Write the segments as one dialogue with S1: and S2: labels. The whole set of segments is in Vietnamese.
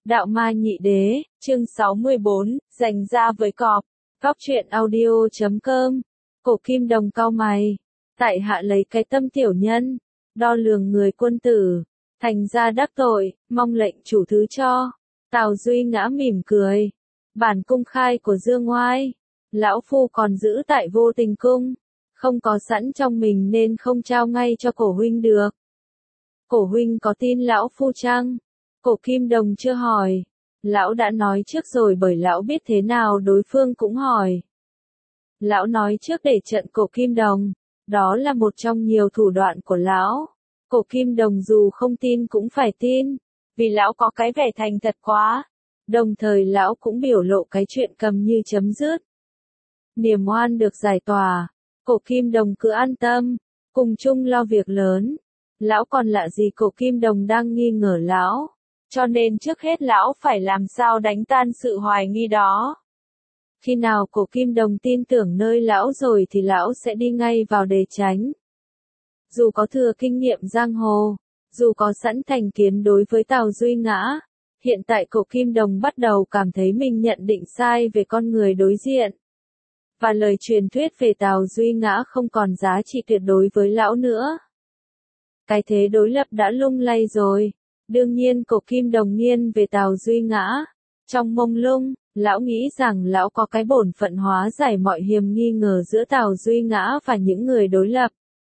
S1: Đạo Ma Nhị Đế, chương 64, dành ra với cọp. Góc truyện audio.com. Cổ Kim Đồng cau mày. Tại hạ lấy cái tâm tiểu nhân, đo lường người quân tử, thành ra đắc tội, mong lệnh chủ thứ cho. Tào Duy Ngã mỉm cười. Bản cung khai của Dương Ngoai, lão phu còn giữ tại Vô Tình cung, không có sẵn trong mình nên không trao ngay cho cổ huynh được. Cổ huynh có tin lão phu chăng? Cổ Kim Đồng chưa hỏi. Lão đã nói trước rồi bởi lão biết thế nào đối phương cũng hỏi. Lão nói trước để trận Cổ Kim Đồng. Đó là một trong nhiều thủ đoạn của lão. Cổ Kim Đồng dù không tin cũng phải tin, vì lão có cái vẻ thành thật quá. Đồng thời lão cũng biểu lộ cái chuyện cầm như chấm dứt. Niềm oan được giải tỏa. Cổ Kim Đồng cứ an tâm, cùng chung lo việc lớn. Lão còn lạ gì Cổ Kim Đồng đang nghi ngờ lão. Cho nên trước hết lão phải làm sao đánh tan sự hoài nghi đó. Khi nào Cổ Kim Đồng tin tưởng nơi lão rồi thì lão sẽ đi ngay vào để tránh. Dù có thừa kinh nghiệm giang hồ, dù có sẵn thành kiến đối với Tào Duy Ngã, hiện tại Cổ Kim Đồng bắt đầu cảm thấy mình nhận định sai về con người đối diện. Và lời truyền thuyết về Tào Duy Ngã không còn giá trị tuyệt đối với lão nữa. Cái thế đối lập đã lung lay rồi. Đương nhiên Cổ Kim Đồng nghiêng về Tào Duy Ngã. Trong mông lung, lão nghĩ rằng lão có cái bổn phận hóa giải mọi hiềm nghi ngờ giữa Tào Duy Ngã và những người đối lập.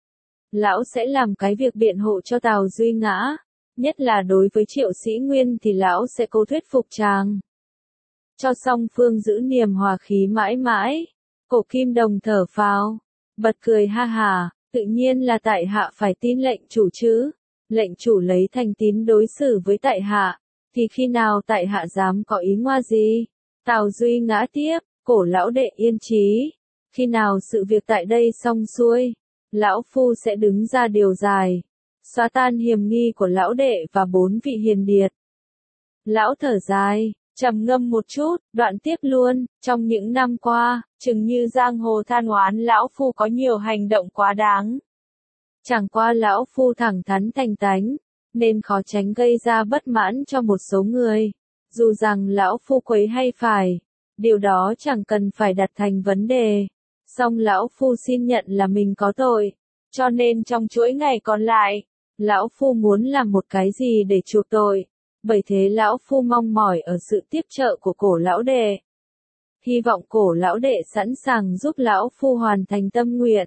S1: Lão sẽ làm cái việc biện hộ cho Tào Duy Ngã, nhất là đối với Triệu Sĩ Nguyên thì lão sẽ cố thuyết phục chàng. Cho song phương giữ niềm hòa khí mãi mãi. Cổ Kim Đồng thở phào, bật cười ha hà, tự nhiên là tại hạ phải tin lệnh chủ chứ. Lệnh chủ lấy thành tín đối xử với tại hạ, thì khi nào tại hạ dám có ý ngoa gì? Tào Duy Ngã tiếp, Cổ lão đệ yên trí. Khi nào sự việc tại đây xong xuôi, lão phu sẽ đứng ra điều giải, xóa tan hiềm nghi của lão đệ và 4 vị hiền điệt. Lão thở dài, trầm ngâm một chút, đoạn tiếp luôn, trong những năm qua, chừng như giang hồ than oán lão phu có nhiều hành động quá đáng. Chẳng qua lão phu thẳng thắn thành tánh, nên khó tránh gây ra bất mãn cho một số người. Dù rằng lão phu quấy hay phải, điều đó chẳng cần phải đặt thành vấn đề. Song lão phu xin nhận là mình có tội, cho nên trong chuỗi ngày còn lại, lão phu muốn làm một cái gì để chuộc tội. Bởi thế lão phu mong mỏi ở sự tiếp trợ của Cổ lão đệ. Hy vọng Cổ lão đệ sẵn sàng giúp lão phu hoàn thành tâm nguyện.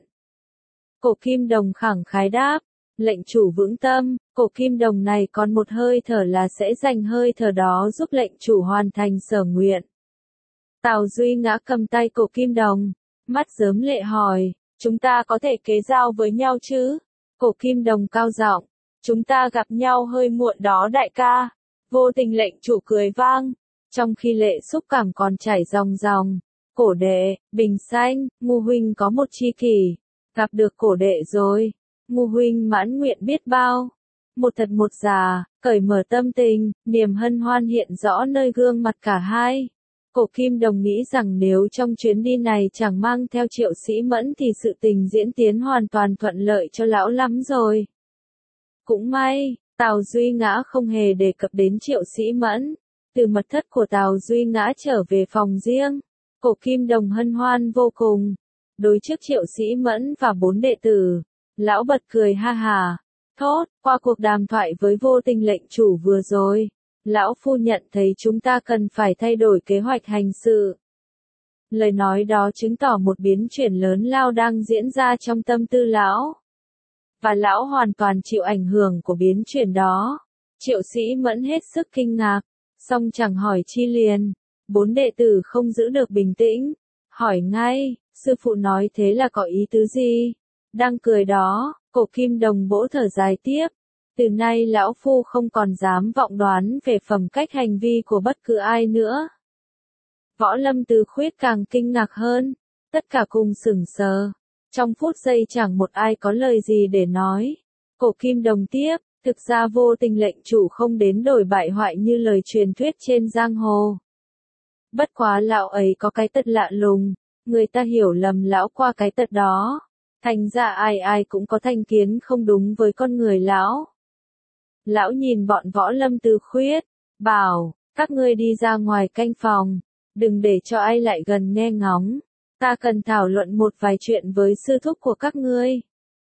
S1: Cổ Kim Đồng khẳng khái đáp, lệnh chủ vững tâm, Cổ Kim Đồng này còn một hơi thở là sẽ dành hơi thở đó giúp lệnh chủ hoàn thành sở nguyện. Tào Duy Ngã cầm tay Cổ Kim Đồng, mắt rớm lệ hỏi, chúng ta có thể kế giao với nhau chứ? Cổ Kim Đồng cao giọng, chúng ta gặp nhau hơi muộn đó đại ca. Vô Tình lệnh chủ cười vang, trong khi lệ xúc cảm còn chảy ròng ròng. Cổ đệ, bình xanh, Ngu huynh có một tri kỷ. Gặp được Cổ đệ rồi, Ngu huynh mãn nguyện biết bao. Một thật một giả, cởi mở tâm tình, niềm hân hoan hiện rõ nơi gương mặt cả hai. Cổ Kim Đồng nghĩ rằng nếu trong chuyến đi này chẳng mang theo Triệu Sĩ Mẫn thì sự tình diễn tiến hoàn toàn thuận lợi cho lão lắm rồi. Cũng may, Tào Duy Ngã không hề đề cập đến Triệu Sĩ Mẫn. Từ mật thất của Tào Duy Ngã trở về phòng riêng, Cổ Kim Đồng hân hoan vô cùng. Đối trước Triệu Sĩ Mẫn và 4 đệ tử, lão bật cười ha hà. Thốt, qua cuộc đàm thoại với Vô Tình lệnh chủ vừa rồi, lão phu nhận thấy chúng ta cần phải thay đổi kế hoạch hành sự. Lời nói đó chứng tỏ một biến chuyển lớn lao đang diễn ra trong tâm tư lão. Và lão hoàn toàn chịu ảnh hưởng của biến chuyển đó. Triệu Sĩ Mẫn hết sức kinh ngạc, song chẳng hỏi chi liền. 4 đệ tử không giữ được bình tĩnh, hỏi ngay, sư phụ nói thế là có ý tứ gì? Đang cười đó, Cổ Kim Đồng bỗ thở dài tiếp. Từ nay lão phu không còn dám vọng đoán về phẩm cách hành vi của bất cứ ai nữa. Võ Lâm Tứ Khuyết càng kinh ngạc hơn, tất cả cùng sững sờ. Trong phút giây chẳng một ai có lời gì để nói. Cổ Kim Đồng tiếp, thực ra Vô Tình lệnh chủ không đến đổi bại hoại như lời truyền thuyết trên giang hồ. Bất quá lão ấy có cái tật lạ lùng, người ta hiểu lầm lão qua cái tật đó. Thành ra ai ai cũng có thành kiến không đúng với con người lão. Lão nhìn bọn Võ Lâm Tứ Khuyết, bảo, Các ngươi đi ra ngoài canh phòng, đừng để cho ai lại gần nghe ngóng. Ta cần thảo luận một vài chuyện với sư thúc của các ngươi.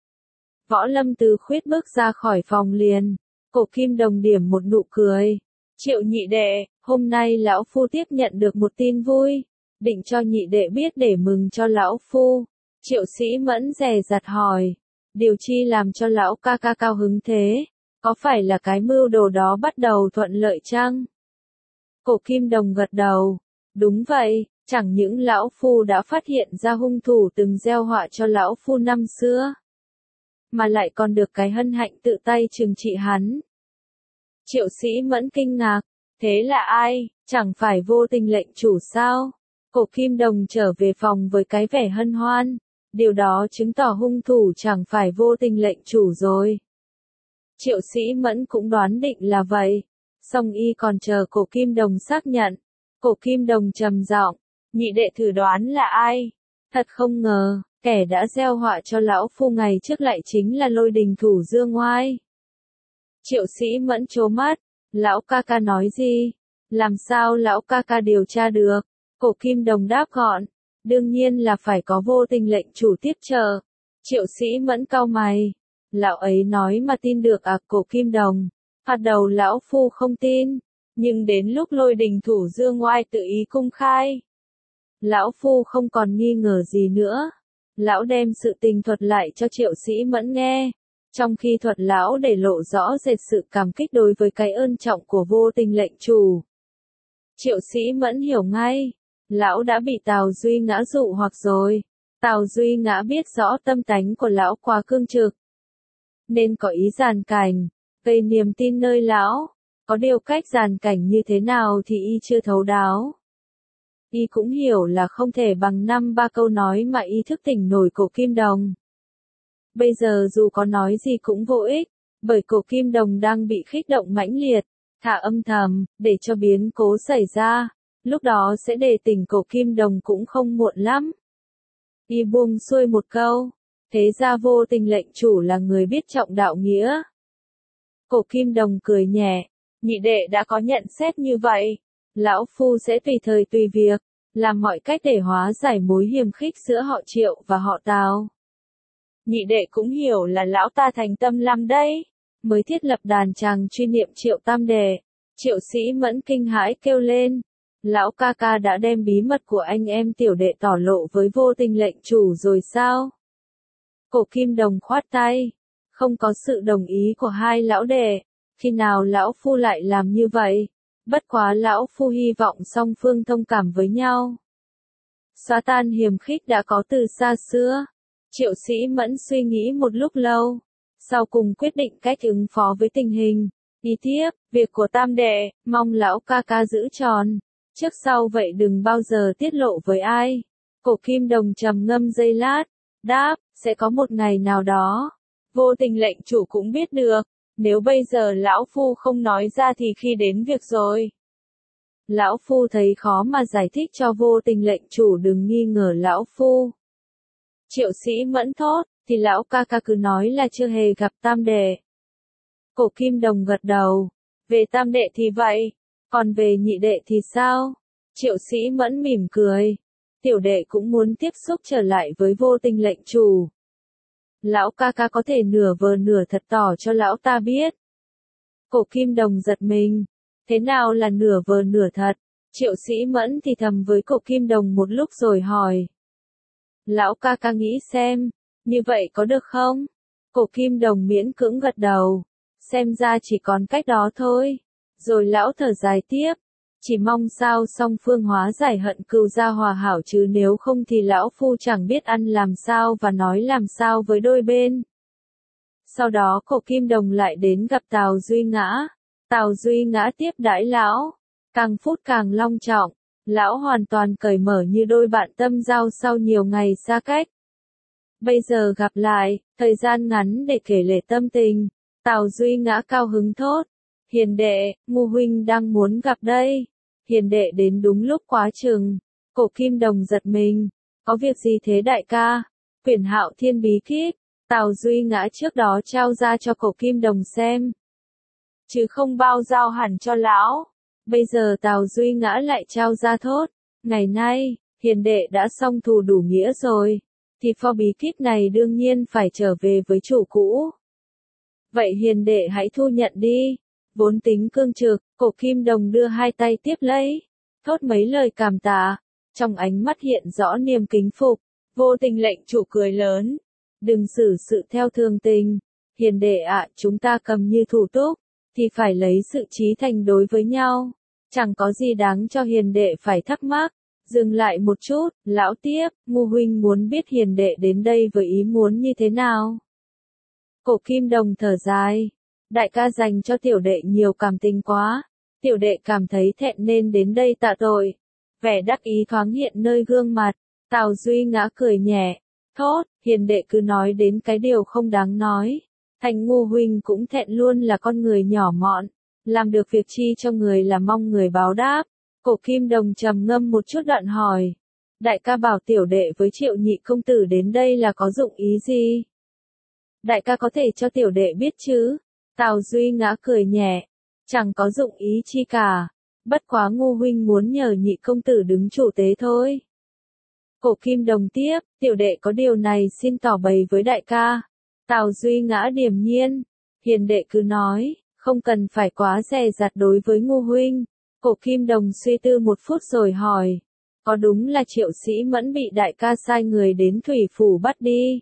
S1: Võ Lâm Tứ Khuyết bước ra khỏi phòng liền. Cổ Kim Đồng điểm một nụ cười. Triệu nhị đệ, hôm nay lão phu tiếp nhận được một tin vui. Định cho nhị đệ biết để mừng cho lão phu. Triệu Sĩ Mẫn dè dặt hỏi. Điều chi làm cho lão ca ca cao hứng thế? Có phải là cái mưu đồ đó bắt đầu thuận lợi chăng? Cổ Kim Đồng gật đầu. Đúng vậy, chẳng những lão phu đã phát hiện ra hung thủ từng gieo họa cho lão phu năm xưa, mà lại còn được cái hân hạnh tự tay trừng trị hắn. Triệu Sĩ Mẫn kinh ngạc. Thế là ai? Chẳng phải Vô Tình lệnh chủ sao? Cổ Kim Đồng trở về phòng với cái vẻ hân hoan. Điều đó chứng tỏ hung thủ chẳng phải Vô Tình lệnh chủ rồi. Triệu Sĩ Mẫn cũng đoán định là vậy. Song y còn chờ Cổ Kim Đồng xác nhận. Cổ Kim Đồng trầm giọng, nhị đệ thử đoán là ai? Thật không ngờ, kẻ đã gieo họa cho lão phu ngày trước lại chính là Lôi Đình thủ Dương Oai. Triệu Sĩ Mẫn trố mắt, lão ca ca nói gì? Làm sao lão ca ca điều tra được? Cổ Kim Đồng đáp gọn, đương nhiên là phải có Vô Tình lệnh chủ tiếp trợ. Triệu Sĩ Mẫn cau mày, lão ấy nói mà tin được à? Cổ Kim Đồng, thoạt đầu lão phu không tin, nhưng đến lúc Lôi Đình thủ Dương Oai tự ý công khai, lão phu không còn nghi ngờ gì nữa. Lão đem sự tình thuật lại cho Triệu Sĩ Mẫn nghe, trong khi thuật lão để lộ rõ rệt sự cảm kích đối với cái ơn trọng của Vô Tình lệnh chủ. Triệu Sĩ Mẫn hiểu ngay, lão đã bị Tào Duy Ngã dụ hoặc rồi. Tào Duy Ngã biết rõ tâm tánh của lão quá cương trực, nên có ý giàn cảnh, gây niềm tin nơi lão. Có điều cách giàn cảnh như thế nào thì y chưa thấu đáo. Y cũng hiểu là không thể bằng 5-3 câu nói mà y thức tỉnh nổi Cổ Kim Đồng. Bây giờ dù có nói gì cũng vô ích, bởi Cổ Kim Đồng đang bị kích động mãnh liệt, thả âm thầm, để cho biến cố xảy ra, lúc đó sẽ đề tỉnh Cổ Kim Đồng cũng không muộn lắm. Y buông xuôi một câu, thế ra Vô Tình lệnh chủ là người biết trọng đạo nghĩa. Cổ Kim Đồng cười nhẹ, nhị đệ đã có nhận xét như vậy, lão phu sẽ tùy thời tùy việc, làm mọi cách để hóa giải mối hiềm khích giữa họ Triệu và họ Tào. Nhị đệ cũng hiểu là lão ta thành tâm lắm đấy, mới thiết lập đàn tràng truy niệm Triệu tam đệ. Triệu Sĩ Mẫn kinh hãi kêu lên, lão ca ca đã đem bí mật của anh em tiểu đệ tỏ lộ với Vô Tình lệnh chủ rồi sao? Cổ Kim Đồng khoát tay, không có sự đồng ý của hai lão đệ, khi nào lão phu lại làm như vậy? Bất quá lão phu hy vọng song phương thông cảm với nhau. Xóa tan hiềm khích đã có từ xa xưa. Triệu Sĩ Mẫn suy nghĩ một lúc lâu, sau cùng quyết định cách ứng phó với tình hình. Đi tiếp, việc của tam đệ, mong lão ca ca giữ tròn. Trước sau vậy đừng bao giờ tiết lộ với ai. Cổ Kim Đồng trầm ngâm giây lát, đáp, sẽ có một ngày nào đó. Vô Tình lệnh chủ cũng biết được. Nếu bây giờ lão phu không nói ra thì khi đến việc rồi. Lão phu thấy khó mà giải thích cho Vô Tình lệnh chủ đừng nghi ngờ lão phu. Triệu Sĩ Mẫn thốt, thì lão ca ca cứ nói là chưa hề gặp tam đệ. Cổ Kim Đồng gật đầu, về tam đệ thì vậy, còn về nhị đệ thì sao? Triệu Sĩ Mẫn mỉm cười, tiểu đệ cũng muốn tiếp xúc trở lại với Vô Tình lệnh chủ. Lão ca ca có thể nửa vờ nửa thật tỏ cho lão ta biết. Cổ Kim Đồng giật mình, thế nào là nửa vờ nửa thật? Triệu Sĩ Mẫn thì thầm với Cổ Kim Đồng một lúc rồi hỏi. Lão ca ca nghĩ xem, như vậy có được không? Cổ Kim Đồng miễn cưỡng gật đầu, xem ra chỉ còn cách đó thôi. Rồi lão thở dài tiếp, chỉ mong sao song phương hóa giải hận cừu ra hòa hảo chứ nếu không thì lão phu chẳng biết ăn làm sao và nói làm sao với đôi bên. Sau đó Cổ Kim Đồng lại đến gặp Tào Duy Ngã. Tào Duy Ngã tiếp đãi lão, càng phút càng long trọng. Lão hoàn toàn cởi mở như đôi bạn tâm giao sau nhiều ngày xa cách. Bây giờ gặp lại, thời gian ngắn để kể lể tâm tình. Tào Duy Ngã cao hứng thốt. Hiền đệ, Ngô huynh đang muốn gặp đây. Hiền đệ đến đúng lúc quá chừng. Cổ Kim Đồng giật mình. Có việc gì thế đại ca? Quyển Hạo Thiên bí kíp. Tào Duy Ngã trước đó trao ra cho Cổ Kim Đồng xem, chứ không bao giao hẳn cho lão. Bây giờ Tào Duy Ngã lại trao ra thốt. Ngày nay, hiền đệ đã xong thù đủ nghĩa rồi. Thì pho bí kíp này đương nhiên phải trở về với chủ cũ. Vậy hiền đệ hãy thu nhận đi. Vốn tính cương trực, Cổ Kim Đồng đưa hai tay tiếp lấy. Thốt mấy lời cảm tạ. Trong ánh mắt hiện rõ niềm kính phục. Vô tình lệnh chủ cười lớn. Đừng xử sự theo thường tình. Hiền đệ ạ, chúng ta cầm như thủ túc. Thì phải lấy sự chí thành đối với nhau. Chẳng có gì đáng cho hiền đệ phải thắc mắc. Dừng lại một chút, lão tiếp, Ngu huynh muốn biết hiền đệ đến đây với ý muốn như thế nào. Cổ Kim Đồng thở dài. Đại ca dành cho tiểu đệ nhiều cảm tình quá. Tiểu đệ cảm thấy thẹn nên đến đây tạ tội. Vẻ đắc ý thoáng hiện nơi gương mặt. Tào Duy Ngã cười nhẹ. Thốt, hiền đệ cứ nói đến cái điều không đáng nói. Thành Ngu huynh cũng thẹn luôn là con người nhỏ mọn. Làm được việc chi cho người là mong người báo đáp. Cổ Kim Đồng trầm ngâm một chút đoạn hỏi. Đại ca bảo tiểu đệ với Triệu nhị công tử đến đây là có dụng ý gì? Đại ca có thể cho tiểu đệ biết chứ? Tào Duy Ngã cười nhẹ. Chẳng có dụng ý chi cả. Bất quá Ngu huynh muốn nhờ nhị công tử đứng chủ tế thôi. Cổ Kim Đồng tiếp, tiểu đệ có điều này xin tỏ bày với đại ca. Tào Duy Ngã điềm nhiên. Hiền đệ cứ nói, không cần phải quá dè dặt đối với Ngu huynh. Cổ Kim Đồng suy tư một phút rồi hỏi. Có đúng là Triệu Sĩ Mẫn bị đại ca sai người đến Thủy Phủ bắt đi?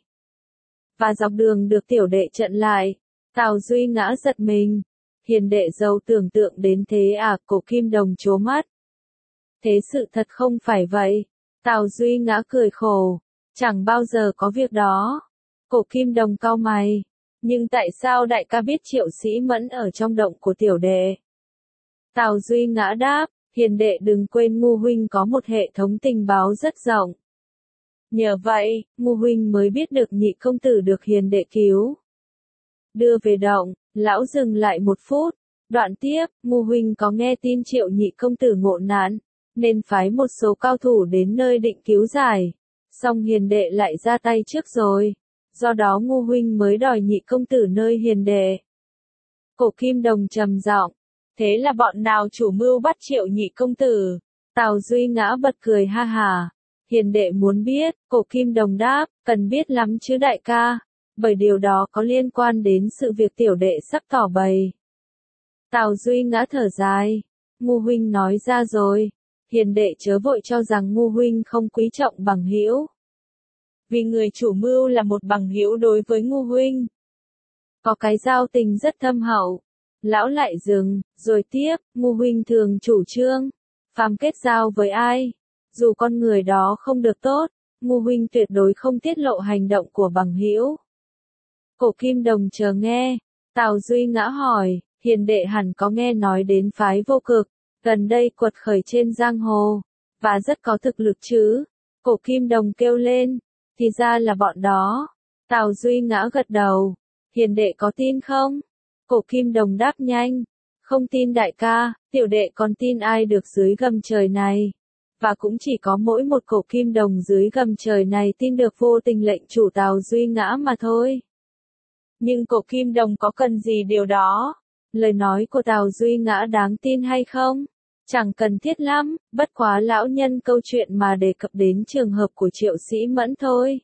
S1: Và dọc đường được tiểu đệ chặn lại. Tào Duy Ngã giật mình. Hiền đệ giàu tưởng tượng đến thế à? Cổ Kim Đồng trố mắt. Thế sự thật không phải vậy. Tào Duy Ngã cười khổ. Chẳng bao giờ có việc đó. Cổ Kim Đồng cau mày. Nhưng tại sao đại ca biết Triệu Sĩ Mẫn ở trong động của tiểu đệ? Tào Duy Ngã đáp, hiền đệ đừng quên Ngu huynh có một hệ thống tình báo rất rộng. Nhờ vậy, Ngu huynh mới biết được nhị công tử được hiền đệ cứu. Đưa về động, lão dừng lại một phút. Đoạn tiếp, Ngu huynh có nghe tin Triệu nhị công tử ngộ nạn, nên phái một số cao thủ đến nơi định cứu giải. Song hiền đệ lại ra tay trước rồi. Do đó Ngu huynh mới đòi nhị công tử nơi hiền đệ. Cổ Kim Đồng trầm giọng. Thế là bọn nào chủ mưu bắt Triệu nhị công tử? Tào Duy Ngã bật cười ha hà. Hiền đệ muốn biết, Cổ Kim Đồng đáp, cần biết lắm chứ đại ca. Bởi điều đó có liên quan đến sự việc tiểu đệ sắp tỏ bày. Tào Duy Ngã thở dài. Ngu huynh nói ra rồi. Hiền đệ chớ vội cho rằng Ngu huynh không quý trọng bằng hữu. Vì người chủ mưu là một bằng hữu đối với Ngu huynh. Có cái giao tình rất thâm hậu. Lão lại dừng, rồi tiếp, Ngu huynh thường chủ trương. Phàm kết giao với ai? Dù con người đó không được tốt, Ngu huynh tuyệt đối không tiết lộ hành động của bằng hữu. Cổ Kim Đồng chờ nghe. Tào Duy Ngã hỏi, hiền đệ hẳn có nghe nói đến phái Vô Cực, gần đây quật khởi trên giang hồ, và rất có thực lực chứ? Cổ Kim Đồng kêu lên, thì ra là bọn đó. Tào Duy Ngã gật đầu, hiền đệ có tin không? Cổ Kim Đồng đáp nhanh, không tin đại ca, tiểu đệ còn tin ai được dưới gầm trời này. Và cũng chỉ có mỗi một Cổ Kim Đồng dưới gầm trời này tin được vô tình lệnh chủ Tào Duy Ngã mà thôi. Nhưng Cổ Kim Đồng có cần gì điều đó? Lời nói của Tào Duy Ngã đáng tin hay không? Chẳng cần thiết lắm, bất quá lão nhân câu chuyện mà đề cập đến trường hợp của Triệu Sĩ Mẫn thôi.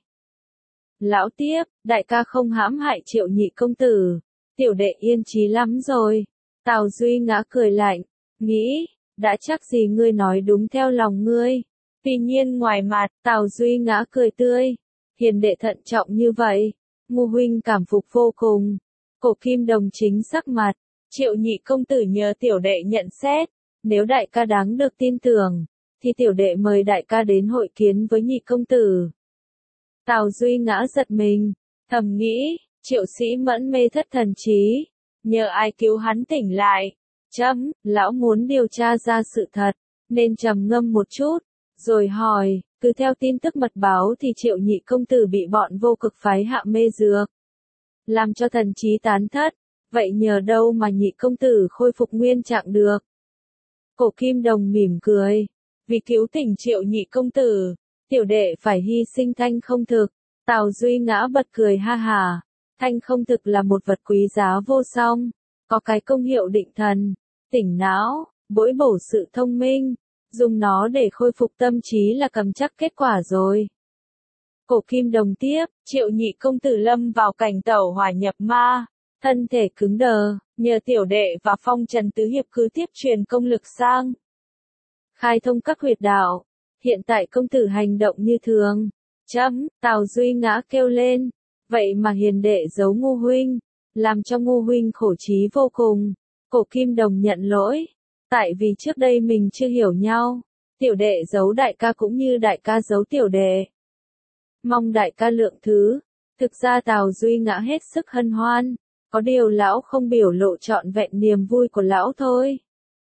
S1: Lão tiếp, đại ca không hãm hại Triệu nhị công tử. Tiểu đệ yên chí lắm rồi. Tào Duy Ngã cười lạnh, nghĩ, đã chắc gì ngươi nói đúng theo lòng ngươi. Tuy nhiên ngoài mặt, Tào Duy Ngã cười tươi. Hiền đệ thận trọng như vậy. Ngu huynh cảm phục vô cùng. Cổ Kim Đồng chính sắc mặt. Triệu nhị công tử nhờ tiểu đệ nhận xét. Nếu đại ca đáng được tin tưởng, thì tiểu đệ mời đại ca đến hội kiến với nhị công tử. Tào Duy Ngã giật mình, thầm nghĩ, Triệu Sĩ Mẫn mê thất thần trí. Nhờ ai cứu hắn tỉnh lại? Lão muốn điều tra ra sự thật, nên trầm ngâm một chút, rồi hỏi, cứ theo tin tức mật báo thì Triệu nhị công tử bị bọn Vô Cực phái hạ mê dược, làm cho thần trí tán thất. Vậy nhờ đâu mà nhị công tử khôi phục nguyên trạng được? Cổ Kim Đồng mỉm cười, vì cứu tỉnh Triệu nhị công tử, tiểu đệ phải hy sinh thanh không thực. Tào Duy Ngã bật cười ha hà. Thanh không thực là một vật quý giá vô song, có cái công hiệu định thần, tỉnh não, bồi bổ sự thông minh, dùng nó để khôi phục tâm trí là cầm chắc kết quả rồi. Cổ Kim Đồng tiếp, Triệu Nhị công tử lâm vào cảnh tẩu hỏa nhập ma, thân thể cứng đờ, nhờ tiểu đệ và Phong Trần tứ hiệp cứ tiếp truyền công lực sang. Khai thông các huyệt đạo, hiện tại công tử hành động như thường. Tào Duy Ngã kêu lên, vậy mà hiền đệ giấu Ngu huynh, làm cho Ngu huynh khổ trí vô cùng. Cổ Kim Đồng nhận lỗi, tại vì trước đây mình chưa hiểu nhau, tiểu đệ giấu đại ca cũng như đại ca giấu tiểu đệ. Mong đại ca lượng thứ. Thực ra Tào Duy Ngã hết sức hân hoan, có điều lão không biểu lộ trọn vẹn niềm vui của lão thôi.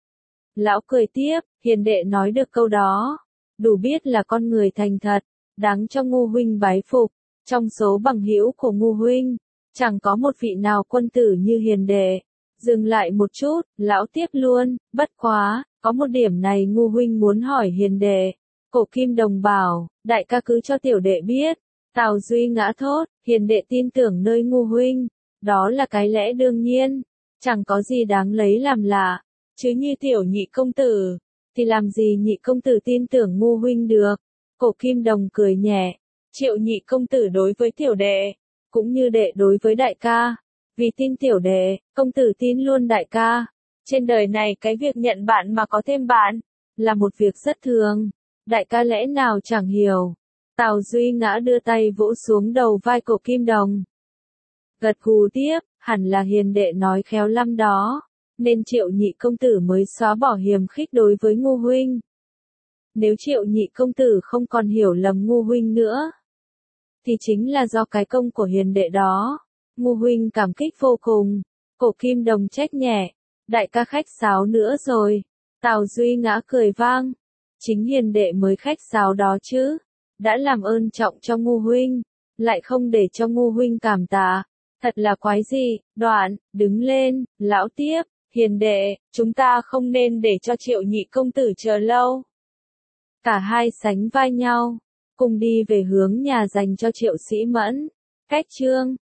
S1: Lão cười tiếp, hiền đệ nói được câu đó, đủ biết là con người thành thật, đáng cho Ngu huynh bái phục. Trong số bằng hữu của Ngu huynh, chẳng có một vị nào quân tử như hiền đệ. Dừng lại một chút, lão tiếp luôn, bất quá, có một điểm này Ngu huynh muốn hỏi hiền đệ. Cổ Kim Đồng bảo, đại ca cứ cho tiểu đệ biết. Tào Duy Ngã thốt, hiền đệ tin tưởng nơi Ngu huynh, đó là cái lẽ đương nhiên, chẳng có gì đáng lấy làm lạ, chứ như tiểu Nhị công tử, thì làm gì Nhị công tử tin tưởng Ngu huynh được. Cổ Kim Đồng cười nhẹ, Triệu Nhị công tử đối với tiểu đệ, cũng như đệ đối với đại ca, vì tin tiểu đệ, công tử tin luôn đại ca. Trên đời này cái việc nhận bạn mà có thêm bạn, là một việc rất thường, đại ca lẽ nào chẳng hiểu. Tào Duy Ngã đưa tay vỗ xuống đầu vai Cổ Kim Đồng. Gật gù tiếp, hẳn là hiền đệ nói khéo lắm đó, nên Triệu Nhị công tử mới xóa bỏ hiềm khích đối với Ngu huynh. Nếu Triệu Nhị công tử không còn hiểu lầm Ngu huynh nữa, thì chính là do cái công của hiền đệ đó. Ngu huynh cảm kích vô cùng. Cổ Kim Đồng trách nhẹ, đại ca khách sáo nữa rồi. Tào Duy Ngã cười vang, chính hiền đệ mới khách sáo đó chứ, đã làm ơn trọng cho Ngu huynh, lại không để cho Ngu huynh cảm tạ, thật là quái dị. Đoạn, đứng lên, lão tiếp, hiền đệ, chúng ta không nên để cho Triệu Nhị công tử chờ lâu. Cả hai sánh vai nhau, cùng đi về hướng nhà dành cho Triệu Sĩ Mẫn. Cách chương